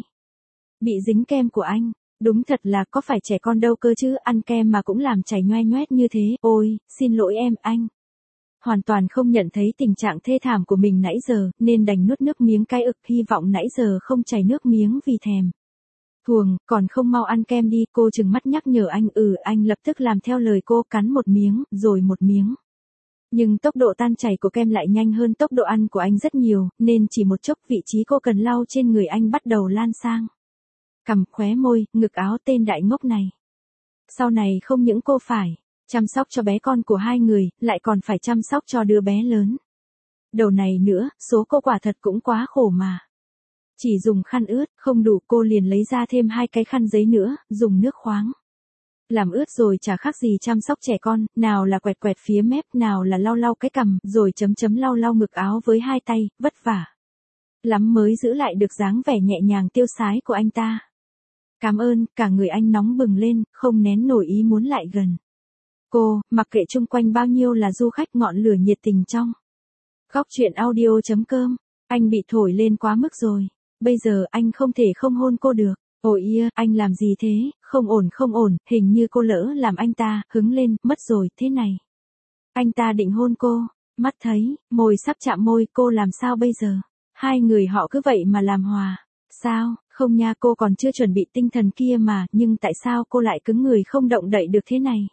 bị dính kem của anh. Đúng thật là có phải trẻ con đâu cơ chứ, ăn kem mà cũng làm chảy nhoe nhoét như thế. Ôi, xin lỗi em. Anh hoàn toàn không nhận thấy tình trạng thê thảm của mình nãy giờ, nên đành nuốt nước miếng cay ực, hy vọng nãy giờ không chảy nước miếng vì thèm thuồng. Còn không mau ăn kem đi. Cô chừng mắt nhắc nhở anh. Ừ, anh lập tức làm theo lời cô, cắn một miếng, rồi một miếng. Nhưng tốc độ tan chảy của kem lại nhanh hơn tốc độ ăn của anh rất nhiều, nên chỉ một chốc vị trí cô cần lau trên người anh bắt đầu lan sang cằm, khóe môi, ngực áo. Tên đại ngốc này. Sau này không những cô phải chăm sóc cho bé con của hai người, lại còn phải chăm sóc cho đứa bé lớn Đầu này nữa, số cô quả thật cũng quá khổ mà. Chỉ dùng khăn ướt, không đủ cô liền lấy ra thêm hai cái khăn giấy nữa, dùng nước khoáng. Làm ướt rồi chả khác gì chăm sóc trẻ con, nào là quẹt quẹt phía mép, nào là lau lau cái cằm, rồi chấm chấm lau lau ngực áo với hai tay, vất vả lắm mới giữ lại được dáng vẻ nhẹ nhàng tiêu sái của anh ta. Cảm ơn, cả người anh nóng bừng lên, không nén nổi ý muốn lại gần. Cô, mặc kệ chung quanh bao nhiêu là du khách ngọn lửa nhiệt tình trong. Góc chuyện audio chấm com, anh bị thổi lên quá mức rồi. Bây giờ anh không thể không hôn cô được. Ôi ia, anh làm gì thế, không ổn không ổn, hình như cô lỡ làm anh ta, hứng lên, mất rồi, thế này. Anh ta định hôn cô, mắt thấy, môi sắp chạm môi, cô làm sao bây giờ? Hai người họ cứ vậy mà làm hòa. Sao, không nha, cô còn chưa chuẩn bị tinh thần kia mà, nhưng tại sao cô lại cứng người không động đậy được thế này?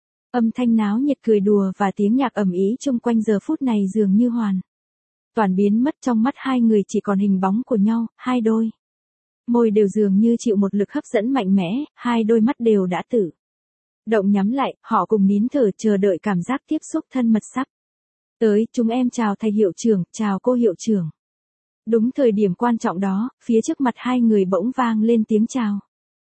Âm thanh náo nhiệt cười đùa và tiếng nhạc ầm ĩ chung quanh giờ phút này dường như hoàn toàn biến mất, trong mắt hai người chỉ còn hình bóng của nhau, hai đôi môi đều dường như chịu một lực hấp dẫn mạnh mẽ, hai đôi mắt đều đã tự động nhắm lại, họ cùng nín thở chờ đợi cảm giác tiếp xúc thân mật sắp tới. Chúng em chào thầy hiệu trưởng, chào cô hiệu trưởng. Đúng thời điểm quan trọng đó, phía trước mặt hai người bỗng vang lên tiếng chào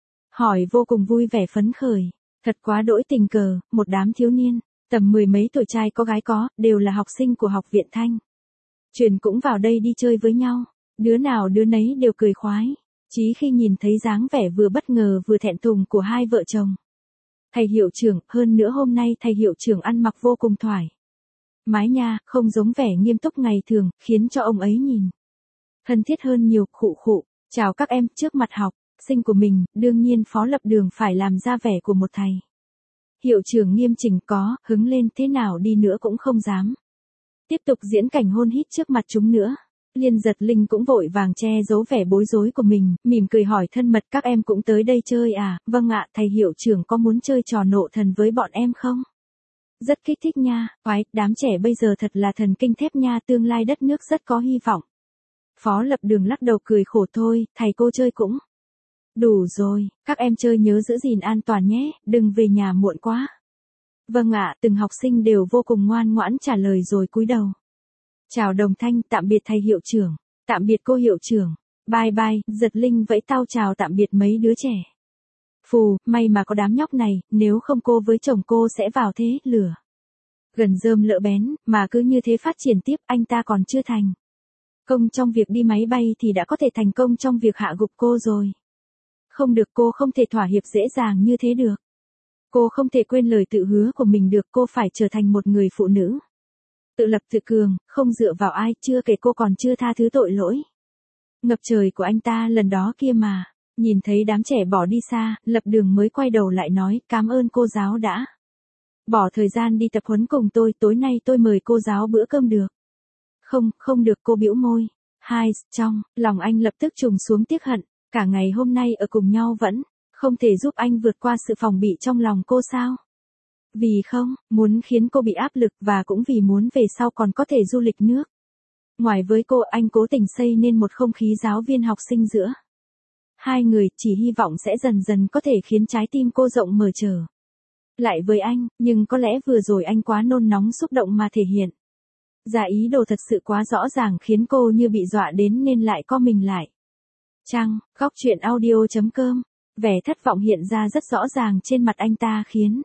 hỏi vô cùng vui vẻ phấn khởi. Thật quá đỗi tình cờ, một đám thiếu niên, tầm mười mấy tuổi, trai có gái có, đều là học sinh của học viện Thanh Truyền cũng vào đây đi chơi với nhau. Đứa nào đứa nấy đều cười khoái. Chí khi nhìn thấy dáng vẻ vừa bất ngờ vừa thẹn thùng của hai vợ chồng. Thầy hiệu trưởng, hơn nữa hôm nay thầy hiệu trưởng ăn mặc vô cùng thoải mái nha, không giống vẻ nghiêm túc ngày thường, khiến cho ông ấy nhìn thân thiết hơn nhiều. Khụ khụ, chào các em, trước mặt học sinh của mình, đương nhiên Phó Lập Đường phải làm ra vẻ của một thầy hiệu trưởng nghiêm chỉnh, có hứng lên thế nào đi nữa cũng không dám tiếp tục diễn cảnh hôn hít trước mặt chúng nữa. Liên Giật Linh cũng vội vàng che giấu vẻ bối rối của mình, mỉm cười hỏi thân mật, các em cũng tới đây chơi à? Vâng ạ, thầy hiệu trưởng có muốn chơi trò nộ thần với bọn em không? Rất kích thích nha, oái, đám trẻ bây giờ thật là thần kinh thép nha, tương lai đất nước rất có hy vọng. Phó Lập Đường lắc đầu cười khổ, thôi, thầy cô chơi cũng đủ rồi, các em chơi nhớ giữ gìn an toàn nhé, đừng về nhà muộn quá. Vâng ạ, từng học sinh đều vô cùng ngoan ngoãn trả lời rồi cúi đầu. Chào đồng thanh, tạm biệt thầy hiệu trưởng, tạm biệt cô hiệu trưởng, bye bye. Giật Linh vẫy tao chào tạm biệt mấy đứa trẻ. Phù, may mà có đám nhóc này, nếu không cô với chồng cô sẽ vào thế lửa gần rơm lỡ bén, mà cứ như thế phát triển tiếp, anh ta còn chưa thành công trong việc đi máy bay thì đã có thể thành công trong việc hạ gục cô rồi. Không được, cô không thể thỏa hiệp dễ dàng như thế được. Cô không thể quên lời tự hứa của mình được, cô phải trở thành một người phụ nữ tự lập tự cường, không dựa vào ai, chưa kể cô còn chưa tha thứ tội lỗi ngập trời của anh ta lần đó kia mà. Nhìn thấy đám trẻ bỏ đi xa, Lập Đường mới quay đầu lại nói, cảm ơn cô giáo đã bỏ thời gian đi tập huấn cùng tôi, tối nay tôi mời cô giáo bữa cơm được không? Không được, cô bĩu môi. Hai, trong lòng anh lập tức trùng xuống tiếc hận, cả ngày hôm nay ở cùng nhau vẫn không thể giúp anh vượt qua sự phòng bị trong lòng cô sao? Vì không muốn khiến cô bị áp lực, và cũng vì muốn về sau còn có thể du lịch nước ngoài với cô, anh cố tình xây nên một không khí giáo viên học sinh giữa hai người, chỉ hy vọng sẽ dần dần có thể khiến trái tim cô rộng mở trở lại với anh, nhưng có lẽ vừa rồi anh quá nôn nóng xúc động mà thể hiện ra ý đồ thật sự quá rõ ràng, khiến cô như bị dọa đến nên lại co mình lại. Chăng, góc chuyện audio chấm com, vẻ thất vọng hiện ra rất rõ ràng trên mặt anh ta khiến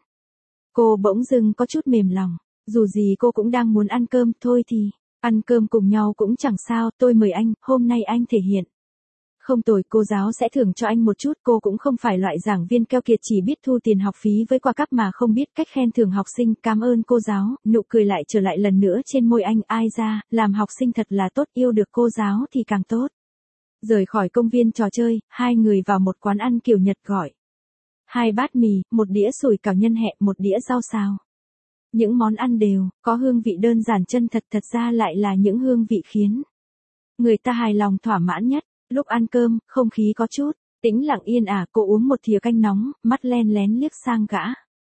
cô bỗng dưng có chút mềm lòng. Dù gì cô cũng đang muốn ăn cơm, thôi thì ăn cơm cùng nhau cũng chẳng sao, tôi mời anh, hôm nay anh thể hiện không tồi, cô giáo sẽ thưởng cho anh một chút. Cô cũng không phải loại giảng viên keo kiệt chỉ biết thu tiền học phí với quà cáp mà không biết cách khen thưởng học sinh. Cảm ơn cô giáo. Nụ cười lại trở lại lần nữa trên môi anh. Ai ra, làm học sinh thật là tốt, yêu được cô giáo thì càng tốt. Rời khỏi công viên trò chơi, hai người vào một quán ăn kiểu Nhật, gọi hai bát mì, một đĩa sủi cảo nhân hẹ, một đĩa rau xào. Những món ăn đều có hương vị đơn giản chân thật, thật ra lại là những hương vị khiến người ta hài lòng thỏa mãn nhất. Lúc ăn cơm, không khí có chút tĩnh lặng yên ả, cô uống một thìa canh nóng, mắt len lén liếc sang gã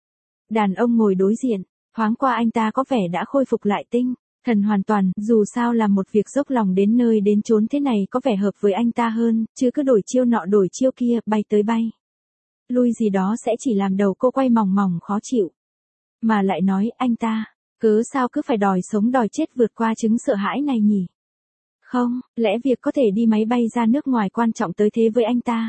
đàn ông ngồi đối diện. Thoáng qua anh ta có vẻ đã khôi phục lại tinh thần hoàn toàn, dù sao là một việc dốc lòng đến nơi đến chốn thế này có vẻ hợp với anh ta hơn, chứ cứ đổi chiêu nọ đổi chiêu kia, bay tới bay lui gì đó sẽ chỉ làm đầu cô quay mòng mòng khó chịu. Mà lại nói, anh ta Cớ sao cứ phải đòi sống đòi chết vượt qua chứng sợ hãi này nhỉ? Không, lẽ việc có thể đi máy bay ra nước ngoài quan trọng tới thế với anh ta?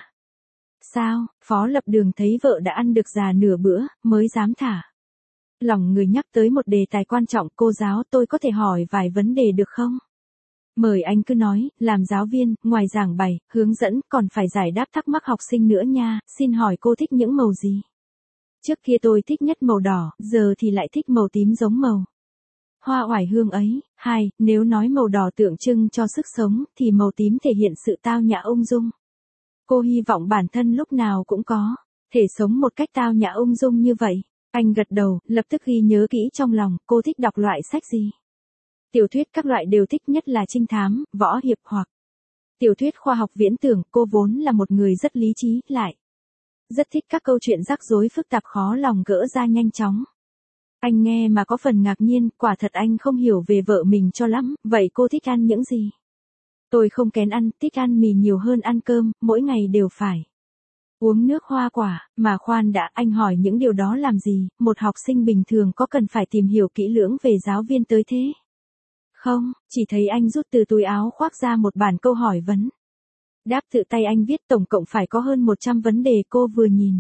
Sao, Phó Lập Đường thấy vợ đã ăn được già nửa bữa, mới dám thả. Lòng người nhắc tới một đề tài quan trọng, cô giáo tôi có thể hỏi vài vấn đề được không? Mời anh cứ nói, làm giáo viên, ngoài giảng bày, hướng dẫn, còn phải giải đáp thắc mắc học sinh nữa nha, xin hỏi cô thích những màu gì? Trước kia tôi thích nhất màu đỏ, giờ thì lại thích màu tím giống màu hoa oải hương ấy. Hai, nếu nói màu đỏ tượng trưng cho sức sống, thì màu tím thể hiện sự tao nhã ung dung. Cô hy vọng bản thân lúc nào cũng có thể sống một cách tao nhã ung dung như vậy. Anh gật đầu, lập tức ghi nhớ kỹ trong lòng. Cô thích đọc loại sách gì? Tiểu thuyết các loại đều thích, nhất là trinh thám, võ hiệp hoặc tiểu thuyết khoa học viễn tưởng. Cô vốn là một người rất lý trí, lại rất thích các câu chuyện rắc rối phức tạp khó lòng gỡ ra nhanh chóng. Anh nghe mà có phần ngạc nhiên, quả thật anh không hiểu về vợ mình cho lắm. Vậy cô thích ăn những gì? Tôi không kén ăn, thích ăn mì nhiều hơn ăn cơm, mỗi ngày đều phải uống nước hoa quả. Mà khoan đã, anh hỏi những điều đó làm gì? Một học sinh bình thường có cần phải tìm hiểu kỹ lưỡng về giáo viên tới thế? Không, chỉ thấy anh rút từ túi áo khoác ra một bản câu hỏi vấn đáp tự tay anh viết, tổng cộng phải có hơn một trăm vấn đề. Cô vừa nhìn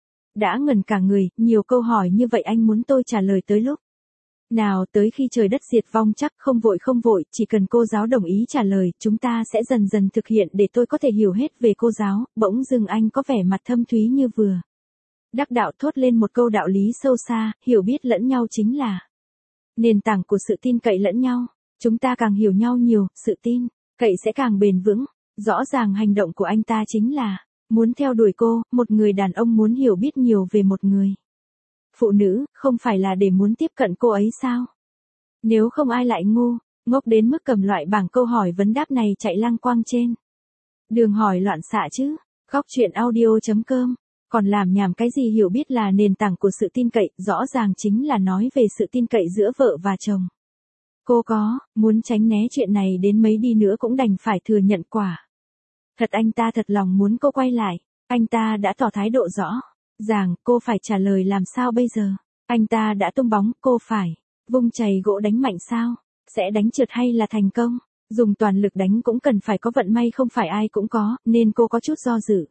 đã ngẩn cả người. Nhiều câu hỏi như vậy anh muốn tôi trả lời tới lúc nào? Tới khi trời đất diệt vong chắc. Không vội không vội, chỉ cần cô giáo đồng ý trả lời, chúng ta sẽ dần dần thực hiện để tôi có thể hiểu hết về cô giáo. Bỗng dưng anh có vẻ mặt thâm thúy như vừa đắc đạo, thốt lên một câu đạo lý sâu xa. Hiểu biết lẫn nhau chính là nền tảng của sự tin cậy lẫn nhau. Chúng ta càng hiểu nhau nhiều, sự tin cậy sẽ càng bền vững. Rõ ràng hành động của anh ta chính là muốn theo đuổi cô. Một người đàn ông muốn hiểu biết nhiều về một người phụ nữ, không phải là để muốn tiếp cận cô ấy sao? Nếu không ai lại ngu ngốc đến mức cầm loại bảng câu hỏi vấn đáp này chạy lăng quăng trên đường hỏi loạn xạ chứ? Góc truyện audio chấm com. Còn làm nhảm cái gì? Hiểu biết là nền tảng của sự tin cậy, rõ ràng chính là nói về sự tin cậy giữa vợ và chồng. Cô có muốn tránh né chuyện này đến mấy đi nữa cũng đành phải thừa nhận quả thật anh ta thật lòng muốn cô quay lại. Anh ta đã tỏ thái độ rõ ràng, cô phải trả lời làm sao bây giờ? Anh ta đã tung bóng, cô phải vung chày gỗ đánh mạnh sao? Sẽ đánh trượt hay là thành công? Dùng toàn lực đánh cũng cần phải có vận may, không phải ai cũng có, nên cô có chút do dự.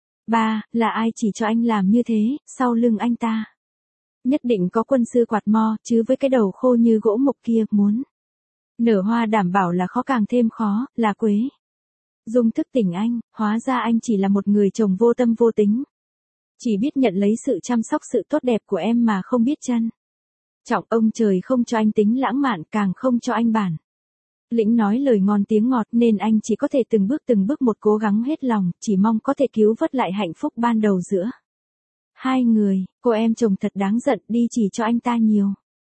Ba, là ai chỉ cho anh làm như thế? Sau lưng anh ta nhất định có quân sư quạt mo, chứ với cái đầu khô như gỗ mục kia, muốn nở hoa đảm bảo là khó càng thêm khó. Là Quế Dung thức tỉnh anh, hóa ra anh chỉ là một người chồng vô tâm vô tính. Chỉ biết nhận lấy sự chăm sóc, sự tốt đẹp của em mà không biết trân trọng. Ông trời không cho anh tính lãng mạn, càng không cho anh bản lĩnh nói lời ngon tiếng ngọt, nên anh chỉ có thể từng bước từng bước một cố gắng hết lòng, chỉ mong có thể cứu vớt lại hạnh phúc ban đầu giữa hai người. Cô em chồng thật đáng giận, đi chỉ cho anh ta nhiều.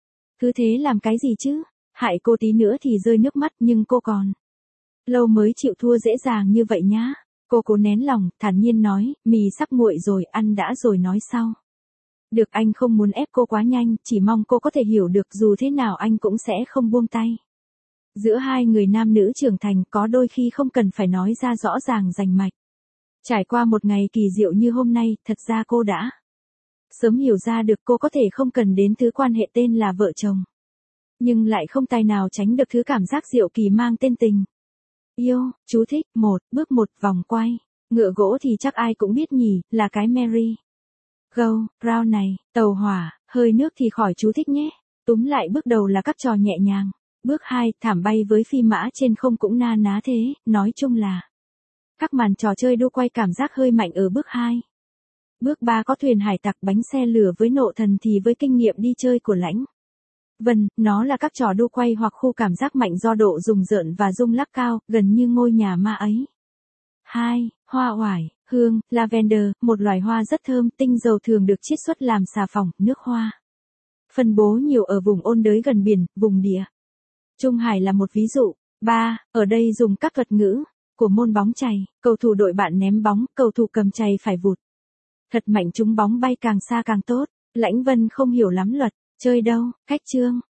Cứ thế làm cái gì chứ? Hại cô tí nữa thì rơi nước mắt, nhưng cô còn lâu mới chịu thua dễ dàng như vậy nhá. Cô cố nén lòng, thản nhiên nói, mì sắp nguội rồi, ăn đã rồi nói sau. Được, anh không muốn ép cô quá nhanh, chỉ mong cô có thể hiểu được, dù thế nào anh cũng sẽ không buông tay. Giữa hai người nam nữ trưởng thành, có đôi khi không cần phải nói ra rõ ràng rành mạch. Trải qua một ngày kỳ diệu như hôm nay, thật ra cô đã sớm hiểu ra được cô có thể không cần đến thứ quan hệ tên là vợ chồng. Nhưng lại không tài nào tránh được thứ cảm giác diệu kỳ mang tên tình yêu. Chú thích, một, bước một, vòng quay. Ngựa gỗ thì chắc ai cũng biết nhỉ, là cái Mary Go Round này. Tàu hỏa, hơi nước thì khỏi chú thích nhé. Túm lại, bước đầu là các trò nhẹ nhàng. Bước hai, thảm bay với phi mã trên không cũng na ná thế, nói chung là các màn trò chơi đua quay cảm giác hơi mạnh ở bước hai. Bước ba có thuyền hải tặc, bánh xe lửa với nộ thần thì với kinh nghiệm đi chơi của Lãnh Vân, nó là các trò đua quay hoặc khu cảm giác mạnh do độ rùng rợn và rung lắc cao, gần như ngôi nhà ma ấy. hai. Hoa oải, hương, lavender, một loài hoa rất thơm, tinh dầu thường được chiết xuất làm xà phòng, nước hoa. Phân bố nhiều ở vùng ôn đới gần biển, vùng địa Trung Hải là một ví dụ. ba. Ở đây dùng các thuật ngữ của môn bóng chày, cầu thủ đội bạn ném bóng, cầu thủ cầm chày phải vụt thật mạnh trúng bóng bay càng xa càng tốt. Lãnh Vân không hiểu lắm luật chơi đâu, cách chương.